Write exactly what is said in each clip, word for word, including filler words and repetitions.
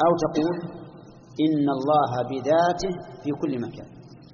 أو تقول إن الله بذاته في كل مكان.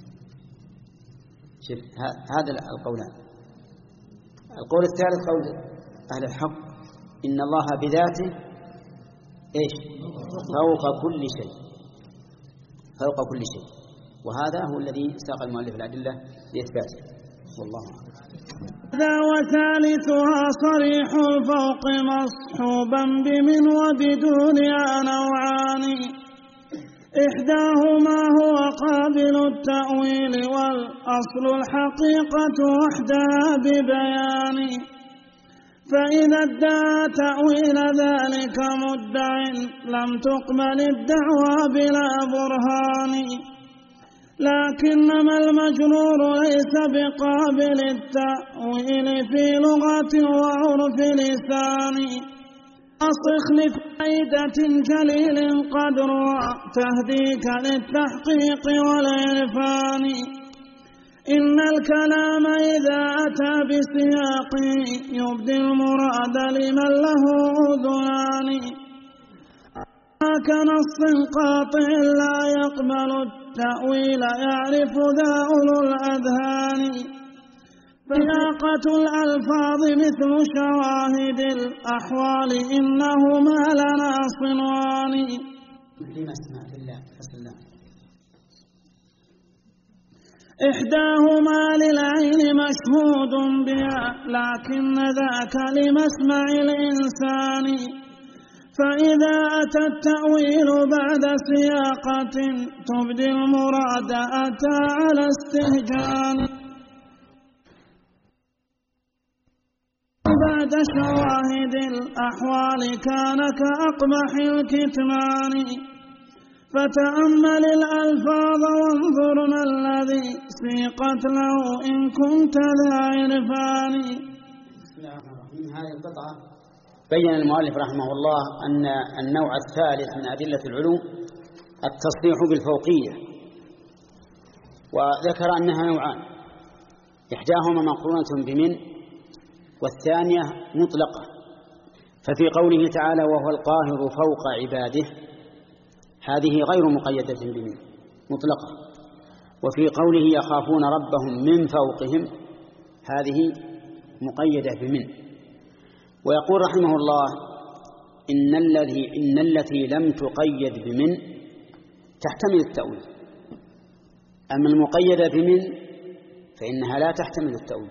شوف هذا القولان. القول الثالث قول أهل الحق إن الله بذاته إيش فوق كل شيء، فوق كل شيء، وهذا هو الذي ساق المؤلف الأدلة لإثباته، والله أعلم. ذا وثالثها صريح الفوق مصحوبا بمن وبدونها نوعان، إحداهما هو قابل التأويل والأصل الحقيقة وحدها ببيان، فإذا ادعى تأويل ذلك مدع لم تقبل الدعوى بلا برهان، لكنما المجرور ليس بقابل التأويل في لغة وعرف لسان، أصخ لفائدة جليل قدر تهديك للتحقيق والعرفان، إن الكلام إذا أتى بسياق يبدي المراد لمن له أذنان، كنص قاطع لا يقبل التأويل يعرف ذا أولو الأذهان، سياقة الألفاظ مثل شواهد الأحوال إنهما لنا صنوان. إحداهما للعين مشهود بها لكن ذاك لمسمع الإنسان، فإذا أتى التأويل بعد سياقة تبدي المراد أتى على استهجان، بعد شواهد الأحوال كان كأقبح الكتمان، فتأمل الألفاظ وانظرنا الذي سيقت له إن كنت ذا عرفان. بسم الله الرحمن الرحيم. هذه القطعة بين المؤلف رحمه الله أن النوع الثالث من أدلة العلوم التصريح بالفوقية، وذكر أنها نوعان، إحداهما مقرونة بمن والثانية مطلقة. ففي قوله تعالى وهو القاهر فوق عباده هذه غير مقيدة بمن مطلقة، وفي قوله يخافون ربهم من فوقهم هذه مقيدة بمن. ويقول رحمه الله إن الذي إن التي لم تقيد بمن تحتمل التأويل، أما المقيدة بمن فإنها لا تحتمل التأويل.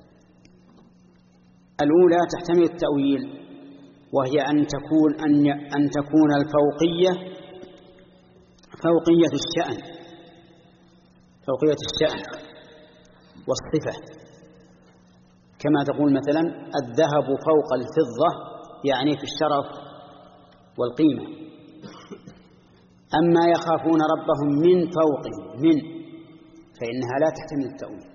الأولى تحتمل التأويل وهي أن تكون أن أن تكون الفوقية فوقية الشأن، فوقية الشأن والصفة، كما تقول مثلا الذهب فوق الفضة يعني في الشرف والقيمة. أما يخافون ربهم من فوقهم من فإنها لا تحتمل التأويل،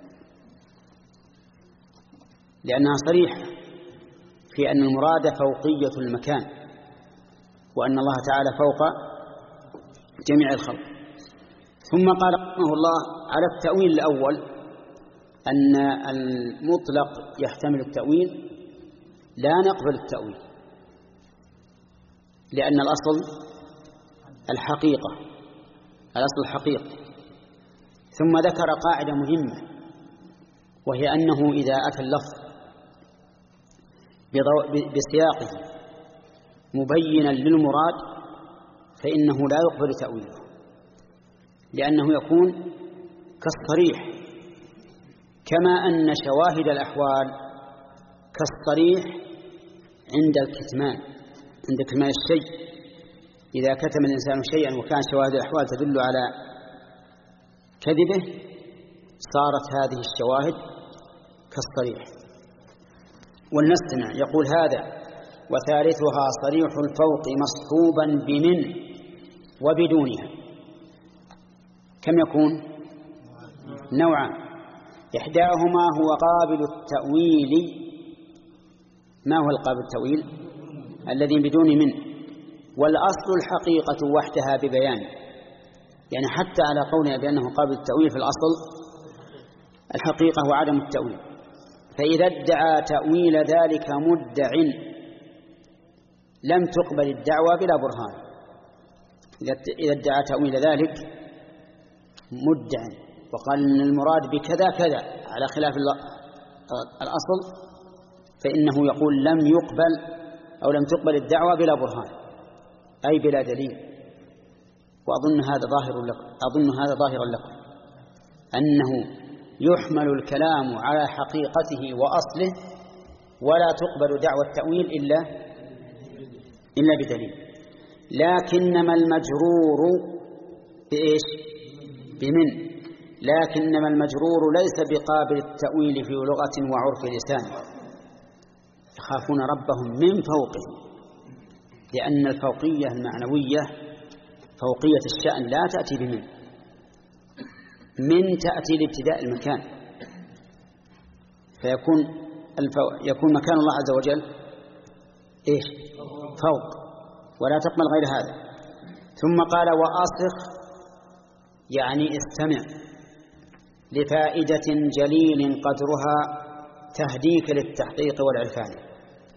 لأنها صريحة في أن المراد فوقية المكان، وأن الله تعالى فوق جميع الخلق. ثم قال رحمه الله على التأويل الأول أن المطلق يحتمل التأويل لا نقبل التأويل، لأن الأصل الحقيقة، الأصل الحقيقة. ثم ذكر قاعدة مهمة وهي أنه إذا أتى اللفظ بسياقه مبينا للمراد فإنه لا يقبل تأويله، لأنه يكون كالصريح، كما أن شواهد الأحوال كالصريح عند الكتمان، عند كتمان الشيء. إذا كتم الإنسان شيئا وكان شواهد الأحوال تدل على كذبه صارت هذه الشواهد كالصريح. ولنستمع. يقول هذا وثالثها صريح الفوق مصحوبا بمن وبدونها. كم يكون؟ نوعان. إحداهما هو قابل التأويل. ما هو القابل التأويل؟ الذي بدون من. والأصل الحقيقة وحدها ببيان، يعني حتى على قولنا بأنه قابل التأويل في الأصل الحقيقة وعدم التأويل. فإذا ادعى تأويل ذلك مدع لم تقبل الدعوى بلا برهان. إذا ادعى تأويل ذلك مدع وقال إن المراد بكذا كذا على خلاف الأصل، فإنه يقول لم يقبل أو لم تقبل الدعوة بلا برهان، أي بلا دليل. وأظن هذا ظاهر لكم أظن هذا ظاهر لكم أنه يحمل الكلام على حقيقته وأصله ولا تقبل دعوة التأويل إلا إلا بدليل. لكنما المجرور بإيش؟ بمن. لكنما المجرور ليس بقابل التأويل في لغة وعرف لسان، يخافون ربهم من فوقهم، لأن الفوقية المعنوية فوقية الشأن لا تأتي بمن، من تأتي لابتداء المكان، فيكون الفو... يكون مكان الله عز وجل إيش؟ فوق، ولا تقبل غير هذا. ثم قال وأصخ يعني استمع لفائدة جليل قدرها تهديك للتحقيق والعرفان.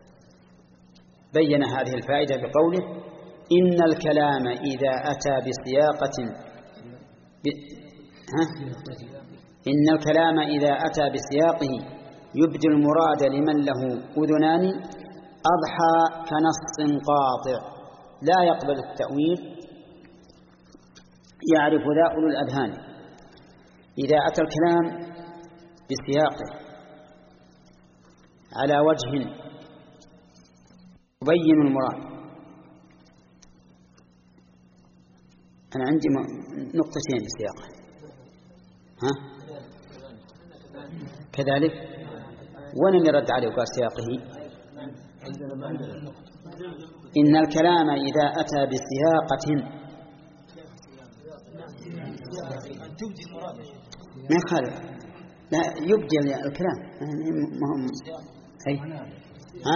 بين هذه الفائدة بقوله إن الكلام إذا أتى بسياقة ب... ها؟ إن الكلام إذا أتى بسياقه يبدي المراد لمن له أذنان أضحى كنص قاطع لا يقبل التأويل يعرف ذا أولو الأذهان. إذا أتى الكلام بسياقه على وجه يبين المراد. أنا عندي نقطتين بسياقه، ها؟ كذلك وين اللي رد عليه وقال سياقه؟ إن الكلام إذا أتى بسياقة ما يخالف، لا يبدي الكلام مهم. أي ها؟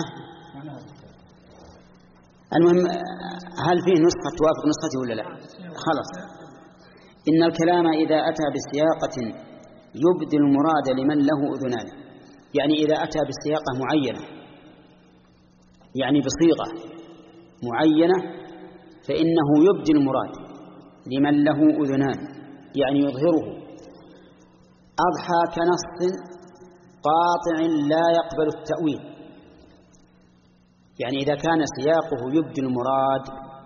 المهم هل فيه نسخة توافق نسختي ولا لا؟ خلاص. إن الكلام إذا أتى بسياقة يبدي المراد لمن له أذنان، يعني إذا أتى بسياقة معينة يعني بصيغة معينة فإنه يبدي المراد لمن له أذنان يعني يظهره. أضحى كنص قاطع لا يقبل التأويل، يعني إذا كان سياقه يبدي المراد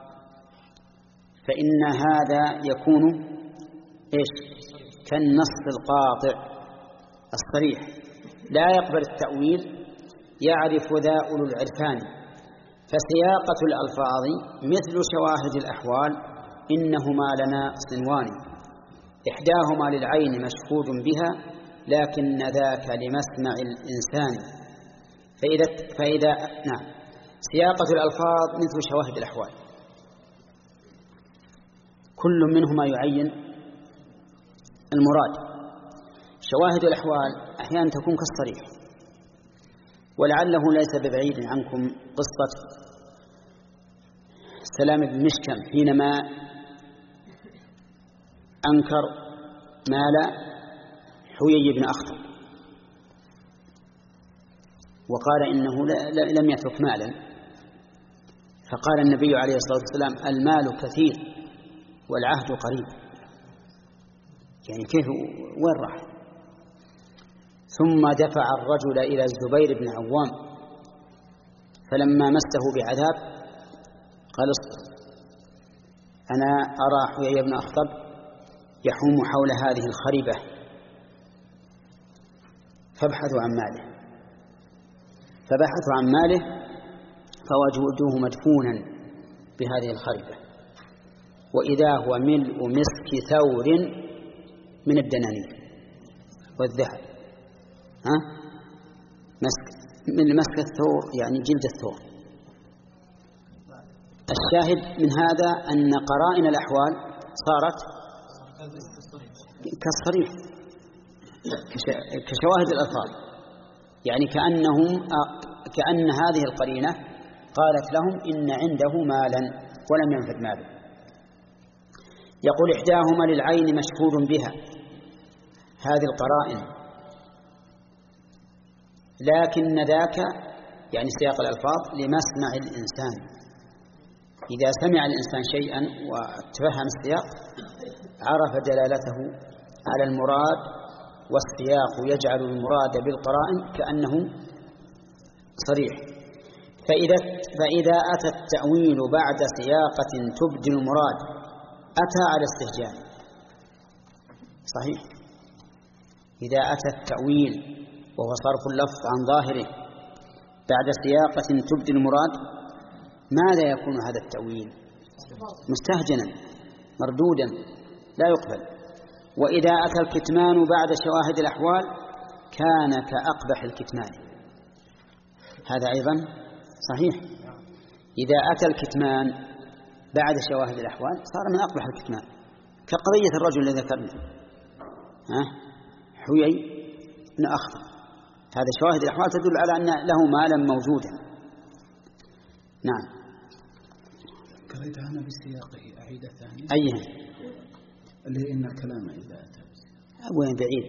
فإن هذا يكون إيش؟ كالنص القاطع الصريح لا يقبل التأويل يعرف ذا أولو العرفان. فسياقة الألفاظ مثل شواهد الأحوال إنهما لنا صنوان، إحداهما للعين مشهود بها لكن ذاك لمسمع الإنسان. فإذا, فإذا نعم سياقة الألفاظ مثل شواهد الأحوال، كل منهما يعين المراد. شواهد الأحوال أحيانا تكون كالصريح، ولعله ليس ببعيد عنكم قصة سلام بن مشكم حينما أنكر مال حيي بن أخطب وقال إنه لم يترك مالا، فقال النبي عليه الصلاة والسلام المال كثير والعهد قريب، يعني كيف وين راح؟ ثم دفع الرجل إلى الزبير بن عوام فلما مسه بعذاب قال اصبر أنا أرى حيي بن أخطب يحوم حول هذه الخريبة فابحثوا عن ماله. فبحثوا عن ماله فوجدوه مدفونا بهذه الخريبة، وإذا هو ملء مسك ثور من الدنانير والذهب. ها؟ مسك من مسك الثور يعني جلد الثور. الشاهد من هذا أن قرائن الأحوال صارت كالصريح كشواهد الألفاظ، يعني كأنهم كأن هذه القرينة قالت لهم إن عنده مالا ولم ينفد ماله. يقول إحداهما للعين مشهود بها، هذه القرائن، لكن ذاك يعني سياق الألفاظ لمسمع الإنسان، إذا سمع الإنسان شيئا وتفهم السياق عرف دلالته على المراد، والسياق يجعل المراد بالقرائن كأنه صريح. فإذا, فإذا أتى التأويل بعد سياقة تبدي المراد أتى على استهجان. صحيح. إذا أتى التأويل وهو صرف اللفظ عن ظاهره بعد سياقة تبدي المراد، ماذا يكون هذا التأويل؟ مستهجنا مردودا لا يقبل. وإذا أتى الكتمان بعد شواهد الأحوال كان كأقبح الكتمان، هذا أيضا صحيح. إذا أتى الكتمان بعد شواهد الأحوال صار من أقبح الكتمان، كقضية الرجل الذي ذكرنا ها حيي بن أخطر، هذا شواهد الأحوال تدل على أن له مالا موجودا. نعم. قريتها أنا بسياقه أعيد ثاني. أيها اللي إن الكلام إذا أتى وين بعيد.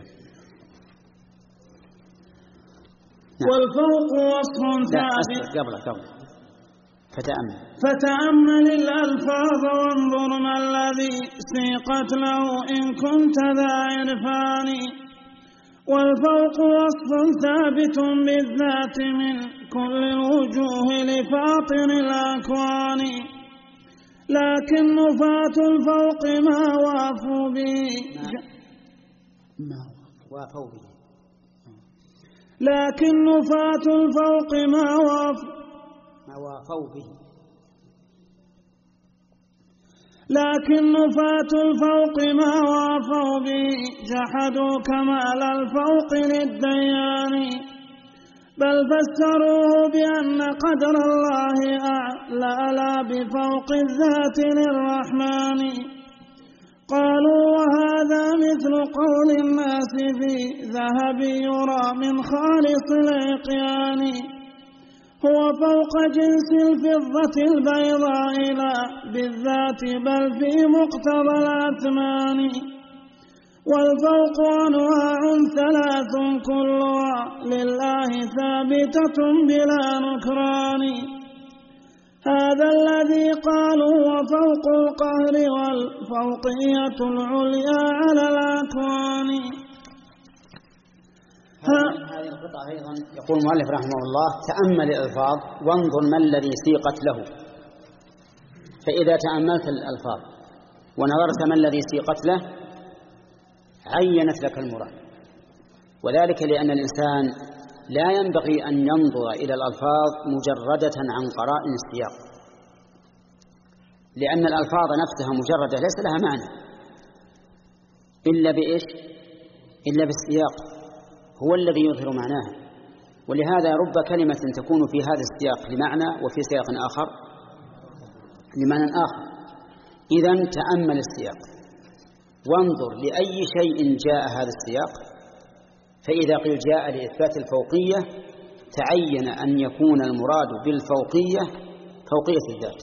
نعم. والفوق وصف ثابت. قبل قبل فتأمل فتأمل الألفاظ وانظر ما الذي سيقت له إن كنت ذا عرفان. والفوق وصف ثابت بالذات من كل الوجوه لفاطر الأكوان، لكن نفاة الفوق ما وافوا به ما وافوا به لكن نفاة الفوق ما وافوا ما وافوا به لكن نفاة الفوق ما وافوا به جحدوا كمال الفوق للديان، بل فسروه بأن قدر الله أعلى لا بفوق الذات للرحمن. قالوا وهذا مثل قول الناس في ذهب يرى من خالص العقيان، هو فوق جنس الفضة البيضاء لا بالذات بل في مقتضى الأثمان. والفوق أنواع ثلاث كلها لله ثابتة بلا نكران، هذا الذي قالوا وفوق القهر والفوقية العليا على الأكوان. هذه القطعة أيضا يقول المؤلف رحمه الله تأمل الألفاظ وانظر ما الذي سيقت له. فإذا تأملت الألفاظ ونظرت ما الذي سيقت له عينت لك المراد، وذلك لأن الإنسان لا ينبغي أن ينظر إلى الألفاظ مجردة عن قرائن السياق، لأن الألفاظ نفسها مجردة ليس لها معنى إلا بإيش؟ إلا بالسياق، هو الذي يظهر معناها. ولهذا رب كلمة تكون في هذا السياق لمعنى وفي سياق آخر لمعنى آخر. إذن تأمل السياق وانظر لأي شيء جاء هذا السياق، فإذا قيل جاء لإثبات الفوقية تعين أن يكون المراد بالفوقية فوقية الذات.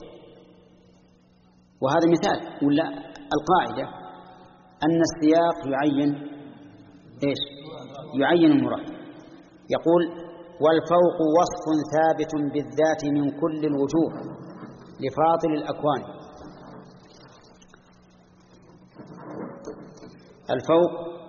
وهذا مثال ولا القاعدة أن السياق يعين إيش؟ يعين المراد. يقول والفوق وصف ثابت بالذات من كل الوجوه لفاطر الأكوان. الفوق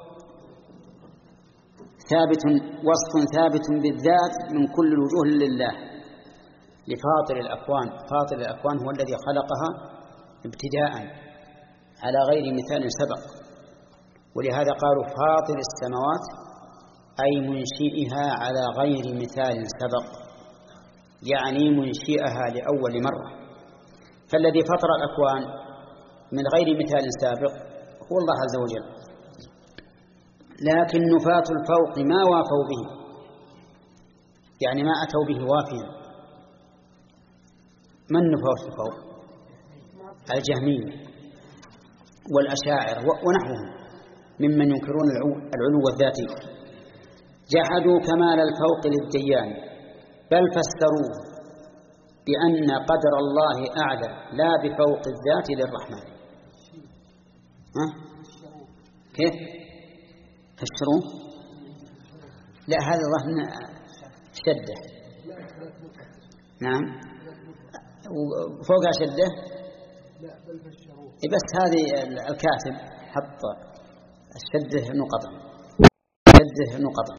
ثابت وصف ثابت بالذات من كل الوجوه لله لفاطر الأكوان. فاطر الأكوان هو الذي خلقها ابتداء على غير مثال سبق، ولهذا قالوا فاطر السماوات أي منشئها على غير مثال سبق، يعني منشئها لأول مرة. فالذي فطر الأكوان من غير مثال سابق هو الله عز وجل. لكن نفاة الفوق ما وافوا به، يعني ما أتوا به وافيا. من نفاة الفوق؟ الجهمية والأشاعر ونحوهم ممن ينكرون العلو الذاتي. جحدوا كمال الفوق للديان بل فسروه بأن قدر الله أعلى لا بفوق الذات للرحمن. ها؟ كيف؟ فسروه؟ لا هذا ظهر شدة. نعم وفوقها شدة بس هذه الكاتب حط الشدة نقطة شدة نقطة